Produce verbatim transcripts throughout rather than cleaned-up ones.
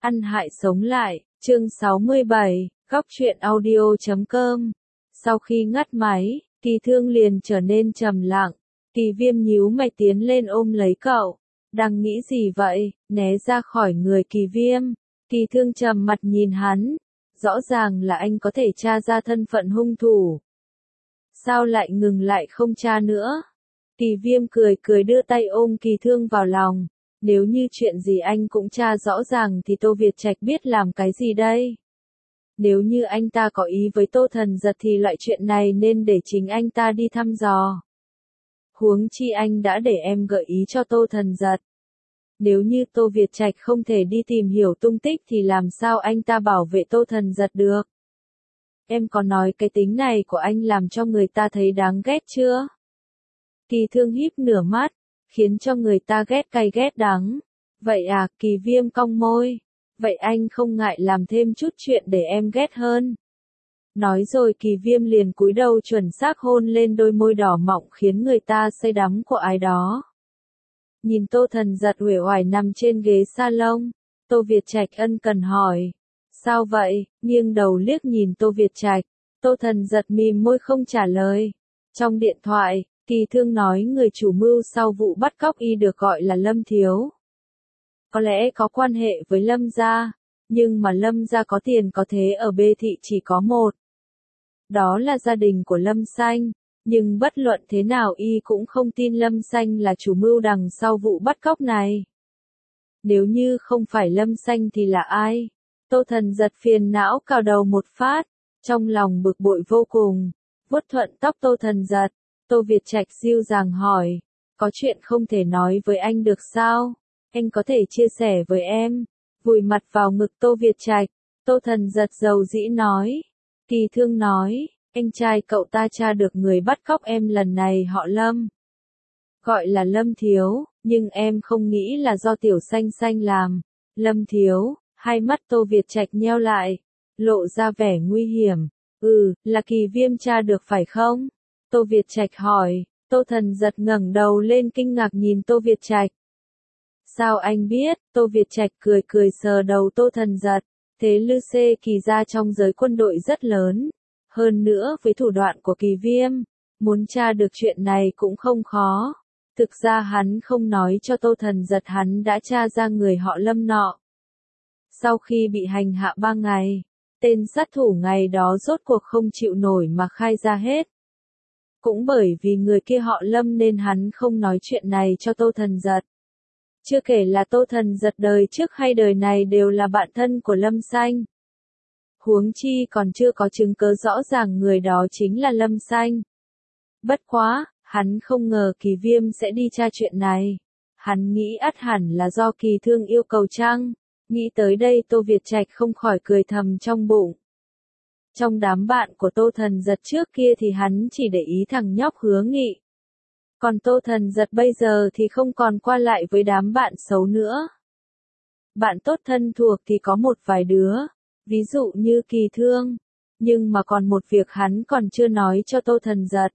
Ăn hại sống lại, chương sáu mươi bảy, góc truyện audio chấm com. Sau khi ngắt máy, Kỳ Thương liền trở nên trầm lặng. Kỳ Viêm nhíu mày tiến lên ôm lấy cậu. Đang nghĩ gì vậy? Né ra khỏi người Kỳ Viêm. Kỳ Thương trầm mặt nhìn hắn. Rõ ràng là anh có thể tra ra thân phận hung thủ. Sao lại ngừng lại không tra nữa? Kỳ Viêm cười cười đưa tay ôm Kỳ Thương vào lòng. Nếu như chuyện gì anh cũng tra rõ ràng thì Tô Việt Trạch biết làm cái gì đây? Nếu như anh ta có ý với Tô Thần Giật thì loại chuyện này nên để chính anh ta đi thăm dò. Huống chi anh đã để em gợi ý cho Tô Thần Giật. Nếu như Tô Việt Trạch không thể đi tìm hiểu tung tích thì làm sao anh ta bảo vệ Tô Thần Giật được? Em có nói cái tính này của anh làm cho người ta thấy đáng ghét chưa? Kỳ Thương híp nửa mắt, khiến cho người ta ghét cay ghét đắng. Vậy à, Kỳ Viêm cong môi. Vậy anh không ngại làm thêm chút chuyện để em ghét hơn. Nói rồi Kỳ Viêm liền cúi đầu chuẩn xác hôn lên đôi môi đỏ mọng khiến người ta say đắm của ai đó. Nhìn Tô Thần Giật uể oải nằm trên ghế salon, Tô Việt Trạch ân cần hỏi. Sao vậy? Nghiêng đầu liếc nhìn Tô Việt Trạch. Tô Thần Giật mím môi không trả lời. Trong điện thoại, Kỳ Thương nói người chủ mưu sau vụ bắt cóc y được gọi là Lâm Thiếu. Có lẽ có quan hệ với Lâm gia, nhưng mà Lâm gia có tiền có thế ở B thị chỉ có một. Đó là gia đình của Lâm Xanh, nhưng bất luận thế nào y cũng không tin Lâm Xanh là chủ mưu đằng sau vụ bắt cóc này. Nếu như không phải Lâm Xanh thì là ai? Tô Thần Giật phiền não cào đầu một phát, trong lòng bực bội vô cùng, vuốt thuận tóc Tô Thần Giật. Tô Việt Trạch dịu dàng hỏi, có chuyện không thể nói với anh được sao? Anh có thể chia sẻ với em. Vùi mặt vào ngực Tô Việt Trạch, Tô Thần Giật dầu dĩ nói. Kỳ Thương nói, anh trai cậu ta tra được người bắt cóc em lần này họ Lâm. Gọi là Lâm Thiếu, nhưng em không nghĩ là do Tiểu Xanh Xanh làm. Lâm Thiếu, hai mắt Tô Việt Trạch nheo lại, lộ ra vẻ nguy hiểm. Ừ, là Kỳ Viêm tra được phải không? Tô Việt Trạch hỏi. Tô Thần Giật ngẩng đầu lên kinh ngạc nhìn Tô Việt Trạch. Sao anh biết? Tô Việt Trạch cười cười sờ đầu Tô Thần Giật. Thế Lư Xê Kỳ gia trong giới quân đội rất lớn. Hơn nữa với thủ đoạn của Kỳ Viêm, muốn tra được chuyện này cũng không khó. Thực ra hắn không nói cho Tô Thần Giật hắn đã tra ra người họ Lâm nọ. Sau khi bị hành hạ ba ngày, tên sát thủ ngày đó rốt cuộc không chịu nổi mà khai ra hết. Cũng bởi vì người kia họ Lâm nên hắn không nói chuyện này cho Tô Thần Giật. Chưa kể là Tô Thần Giật đời trước hay đời này đều là bạn thân của Lâm Xanh. Huống chi còn chưa có chứng cứ rõ ràng người đó chính là Lâm Xanh. Bất quá, hắn không ngờ Kỳ Viêm sẽ đi tra chuyện này. Hắn nghĩ ắt hẳn là do Kỳ Thương yêu cầu chăng? Nghĩ tới đây Tô Việt Trạch không khỏi cười thầm trong bụng. Trong đám bạn của Tô Thần Giật trước kia thì hắn chỉ để ý thằng nhóc Hứa Nghị. Còn Tô Thần Giật bây giờ thì không còn qua lại với đám bạn xấu nữa. Bạn tốt thân thuộc thì có một vài đứa, ví dụ như Kỳ Thương. Nhưng mà còn một việc hắn còn chưa nói cho Tô Thần Giật.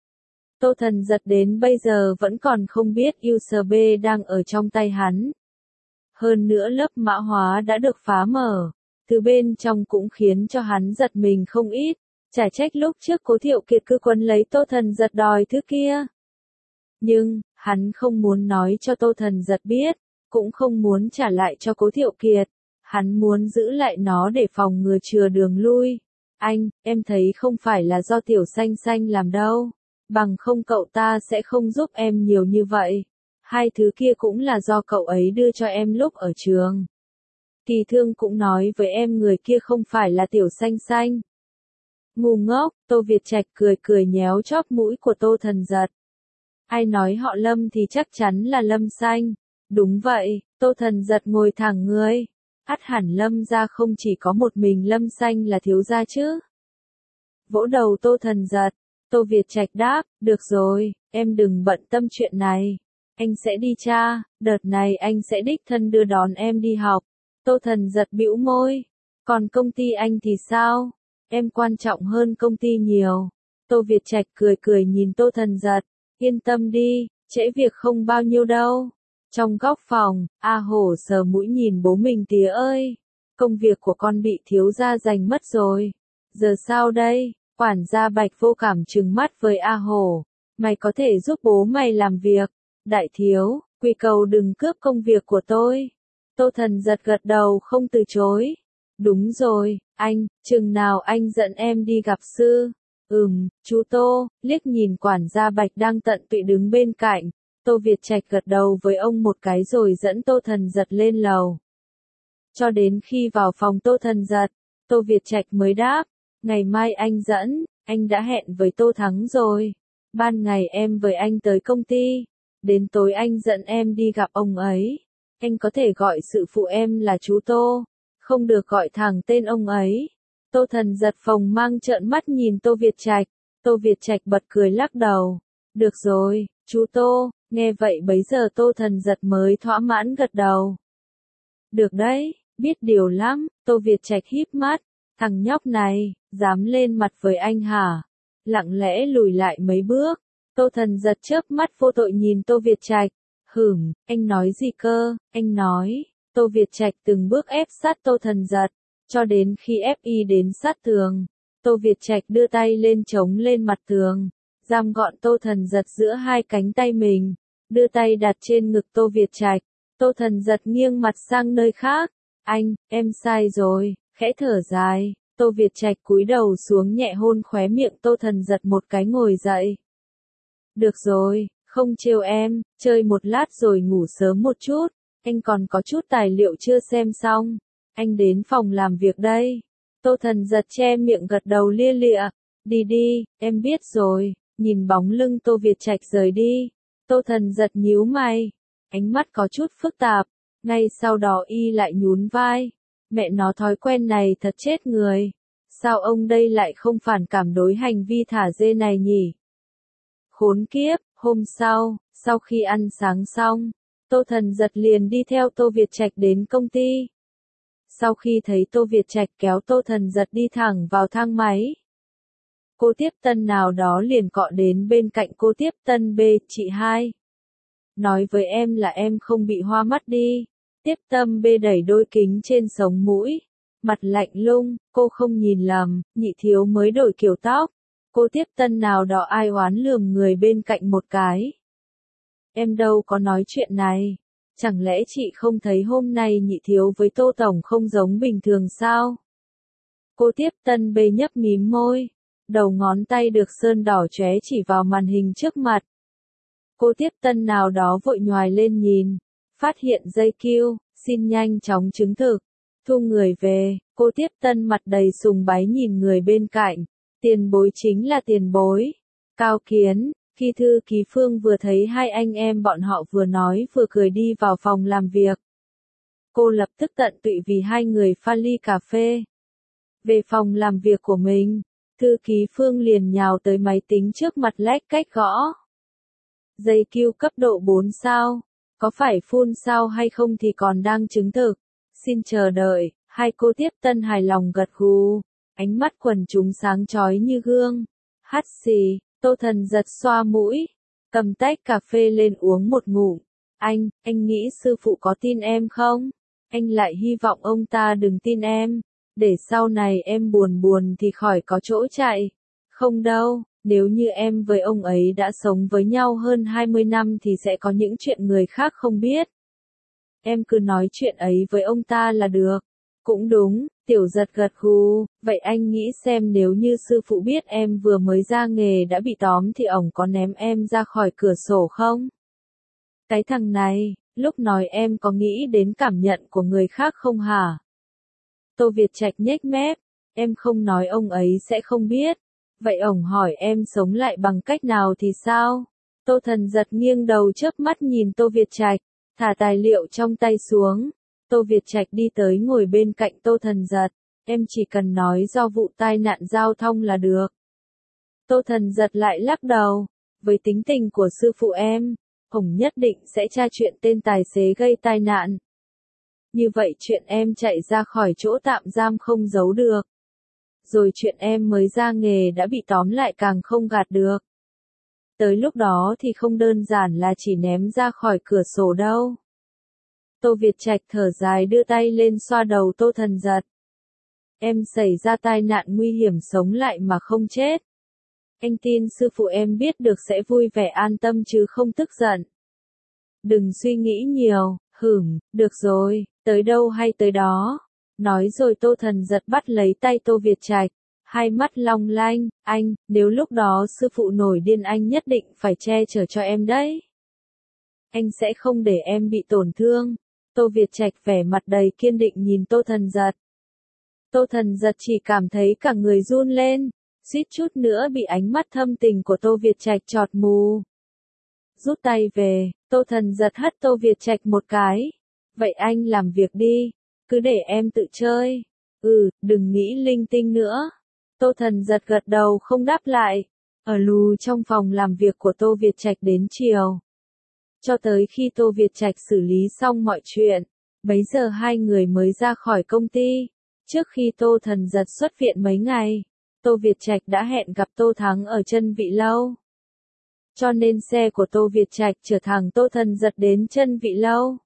Tô Thần Giật đến bây giờ vẫn còn không biết u ét bê đang ở trong tay hắn. Hơn nữa lớp mã hóa đã được phá mở. Từ bên trong cũng khiến cho hắn giật mình không ít. Chả trách lúc trước Cố Thiệu Kiệt cứ quấn lấy Tô Thần Giật đòi thứ kia. Nhưng, hắn không muốn nói cho Tô Thần Giật biết, cũng không muốn trả lại cho Cố Thiệu Kiệt. Hắn muốn giữ lại nó để phòng ngừa chừa đường lui. Anh, em thấy không phải là do Tiểu Xanh Xanh làm đâu. Bằng không cậu ta sẽ không giúp em nhiều như vậy. Hai thứ kia cũng là do cậu ấy đưa cho em lúc ở trường. Kỳ Thương cũng nói với em người kia không phải là Tiểu Xanh Xanh. Ngu ngốc, Tô Việt Trạch cười cười nhéo chóp mũi của Tô Thần Giật. Ai nói họ Lâm thì chắc chắn là Lâm Xanh. Đúng vậy, Tô Thần Giật ngồi thẳng người. Ắt hẳn Lâm gia không chỉ có một mình Lâm Xanh là thiếu gia chứ. Vỗ đầu Tô Thần Giật, Tô Việt Trạch đáp, được rồi, em đừng bận tâm chuyện này. Anh sẽ đi tra, đợt này anh sẽ đích thân đưa đón em đi học. Tô Thần Giật bĩu môi. Còn công ty anh thì sao? Em quan trọng hơn công ty nhiều. Tô Việt Trạch cười cười nhìn Tô Thần Giật. Yên tâm đi, trễ việc không bao nhiêu đâu. Trong góc phòng, A Hổ sờ mũi nhìn bố mình tía ơi. công việc của con bị thiếu gia giành mất rồi. Giờ sao đây? Quản gia Bạch vô cảm trừng mắt với A Hổ. Mày có thể giúp bố mày làm việc. Đại thiếu, quy cầu đừng cướp công việc của tôi. Tô Thần giật gật đầu không từ chối. Đúng rồi, anh, chừng nào anh dẫn em đi gặp sư? Ừm, chú Tô, liếc nhìn quản gia Bạch đang tận tụy đứng bên cạnh. Tô Việt Trạch gật đầu với ông một cái rồi dẫn Tô Thần giật lên lầu. Cho đến khi vào phòng Tô Thần giật, Tô Việt Trạch mới đáp, ngày mai anh dẫn, anh đã hẹn với Tô Thắng rồi. Ban ngày em với anh tới công ty, đến tối anh dẫn em đi gặp ông ấy. Anh có thể gọi sự phụ em là chú Tô, không được gọi thẳng tên ông ấy. Tô Thần giật phồng mang trợn mắt nhìn Tô Việt Trạch, Tô Việt Trạch bật cười lắc đầu. Được rồi, chú Tô, nghe vậy bấy giờ Tô Thần giật mới thỏa mãn gật đầu. Được đấy, biết điều lắm, Tô Việt Trạch híp mắt, thằng nhóc này, dám lên mặt với anh hả? Lặng lẽ lùi lại mấy bước, Tô Thần giật chớp mắt vô tội nhìn Tô Việt Trạch. Hửm, anh nói gì cơ? Anh nói, Tô Việt Trạch từng bước ép sát Tô Thần giật, cho đến khi ép y đến sát tường. Tô Việt Trạch đưa tay lên chống lên mặt tường, giam gọn Tô Thần giật giữa hai cánh tay mình, đưa tay đặt trên ngực Tô Việt Trạch. Tô Thần giật nghiêng mặt sang nơi khác. Anh, em sai rồi, khẽ thở dài. Tô Việt Trạch cúi đầu xuống nhẹ hôn khóe miệng Tô Thần giật một cái ngồi dậy. Được rồi, không trêu em, chơi một lát rồi ngủ sớm một chút. Anh còn có chút tài liệu chưa xem xong. Anh đến phòng làm việc đây. Tô Thần giật che miệng gật đầu lia lịa. Đi đi, em biết rồi. Nhìn bóng lưng Tô Việt Trạch rời đi. Tô Thần giật nhíu mày. Ánh mắt có chút phức tạp. Ngay sau đó y lại nhún vai. Mẹ nó thói quen này thật chết người. Sao ông đây lại không phản cảm đối hành vi thả dê này nhỉ? Khốn kiếp, hôm sau, sau khi ăn sáng xong, Tô Thần giật liền đi theo Tô Việt Trạch đến công ty. Sau khi thấy Tô Việt Trạch kéo Tô Thần giật đi thẳng vào thang máy, cô tiếp tân nào đó liền cọ đến bên cạnh cô tiếp tân B, chị hai. Nói với em là em không bị hoa mắt đi. Tiếp tâm B đẩy đôi kính trên sống mũi, mặt lạnh lùng, cô không nhìn lầm, nhị thiếu mới đổi kiểu tóc. Cô tiếp tân nào đó ai oán lườm người bên cạnh một cái. Em đâu có nói chuyện này. Chẳng lẽ chị không thấy hôm nay nhị thiếu với Tô Tổng không giống bình thường sao? Cô tiếp tân B nhấp mím môi, đầu ngón tay được sơn đỏ chóe chỉ vào màn hình trước mặt. Cô tiếp tân nào đó vội nhoài lên nhìn, phát hiện dây kiu, xin nhanh chóng chứng thực, thu người về. Cô tiếp tân mặt đầy sùng bái nhìn người bên cạnh, tiền bối chính là tiền bối. Cao Kiến, khi thư ký Phương vừa thấy hai anh em bọn họ vừa nói vừa cười đi vào phòng làm việc. Cô lập tức tận tụy vì hai người pha ly cà phê. Về phòng làm việc của mình, thư ký Phương liền nhào tới máy tính trước mặt lách cách gõ. Dây kiu cấp độ bốn sao, có phải full sao hay không thì còn đang chứng thực. Xin chờ đợi, hai cô tiếp tân hài lòng gật gù, ánh mắt quần chúng sáng chói như gương. Hắt xì, Tô Thần giật xoa mũi, cầm tách cà phê lên uống một ngụm. Anh, anh nghĩ sư phụ có tin em không? Anh lại hy vọng ông ta đừng tin em, để sau này em buồn buồn thì khỏi có chỗ chạy. Không đâu, nếu như em với ông ấy đã sống với nhau hơn hai mươi năm thì sẽ có những chuyện người khác không biết. Em cứ nói chuyện ấy với ông ta là được. Cũng đúng, Tiểu Giật gật gù, vậy anh nghĩ xem nếu như sư phụ biết em vừa mới ra nghề đã bị tóm thì ổng có ném em ra khỏi cửa sổ không? Cái thằng này, lúc nói em có nghĩ đến cảm nhận của người khác không hả? Tô Việt Trạch nhếch mép, em không nói ông ấy sẽ không biết. Vậy ổng hỏi em sống lại bằng cách nào thì sao? Tô Thần giật nghiêng đầu chớp mắt nhìn Tô Việt Trạch, thả tài liệu trong tay xuống. Tô Việt Trạch đi tới ngồi bên cạnh Tô Thần giật, em chỉ cần nói do vụ tai nạn giao thông là được. Tô Thần giật lại lắc đầu, với tính tình của sư phụ em, ổng nhất định sẽ tra chuyện tên tài xế gây tai nạn. Như vậy chuyện em chạy ra khỏi chỗ tạm giam không giấu được. Rồi chuyện em mới ra nghề đã bị tóm lại càng không gạt được. Tới lúc đó thì không đơn giản là chỉ ném ra khỏi cửa sổ đâu. Tô Việt Trạch thở dài đưa tay lên xoa đầu Tô Thần Giật. Em xảy ra tai nạn nguy hiểm sống lại mà không chết. Anh tin sư phụ em biết được sẽ vui vẻ an tâm chứ không tức giận. Đừng suy nghĩ nhiều, hửm, được rồi, tới đâu hay tới đó. Nói rồi Tô Thần Giật bắt lấy tay Tô Việt Trạch, hai mắt long lanh, anh, nếu lúc đó sư phụ nổi điên anh nhất định phải che chở cho em đấy. Anh sẽ không để em bị tổn thương. Tô Việt Trạch vẻ mặt đầy kiên định nhìn Tô Thần Giật. Tô Thần Giật chỉ cảm thấy cả người run lên, suýt chút nữa bị ánh mắt thâm tình của Tô Việt Trạch chọt mù. Rút tay về, Tô Thần Giật hất Tô Việt Trạch một cái. Vậy anh làm việc đi, cứ để em tự chơi. Ừ, đừng nghĩ linh tinh nữa. Tô Thần Giật gật đầu không đáp lại, ở lù trong phòng làm việc của Tô Việt Trạch đến chiều. Cho tới khi Tô Việt Trạch xử lý xong mọi chuyện, bấy giờ hai người mới ra khỏi công ty. Trước khi Tô Thần Giật xuất viện mấy ngày, Tô Việt Trạch đã hẹn gặp Tô Thắng ở Chân Vị Lâu. Cho nên xe của Tô Việt Trạch chở thẳng Tô Thần Giật đến Chân Vị Lâu.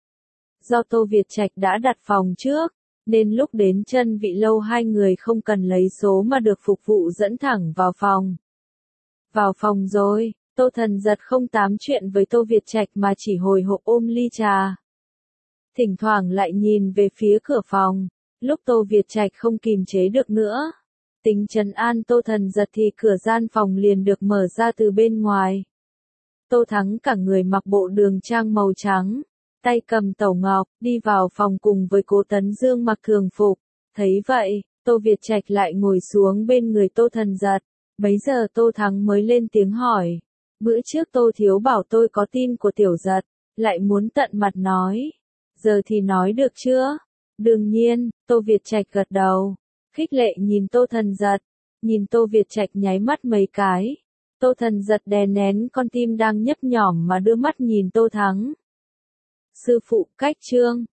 Do Tô Việt Trạch đã đặt phòng trước, nên lúc đến Chân Vị Lâu hai người không cần lấy số mà được phục vụ dẫn thẳng vào phòng. Vào phòng rồi, Tô Thần Giật không tám chuyện với Tô Việt Trạch mà chỉ hồi hộp ôm ly trà. Thỉnh thoảng lại nhìn về phía cửa phòng, lúc Tô Việt Trạch không kìm chế được nữa. Tính trấn an Tô Thần Giật thì cửa gian phòng liền được mở ra từ bên ngoài. Tô Thắng cả người mặc bộ đường trang màu trắng, tay cầm tẩu ngọc, đi vào phòng cùng với Cố Tấn Dương mặc thường phục. Thấy vậy, Tô Việt Trạch lại ngồi xuống bên người Tô Thần Giật. Bấy giờ Tô Thắng mới lên tiếng hỏi. Bữa trước Tô Thiếu bảo tôi có tin của Tiểu Giật, lại muốn tận mặt nói. Giờ thì nói được chưa? Đương nhiên, Tô Việt Trạch gật đầu. Khích lệ nhìn Tô Thần Giật, nhìn Tô Việt Trạch nháy mắt mấy cái. Tô Thần Giật đè nén con tim đang nhấp nhỏm mà đưa mắt nhìn Tô Thắng. Sư phụ cách chương.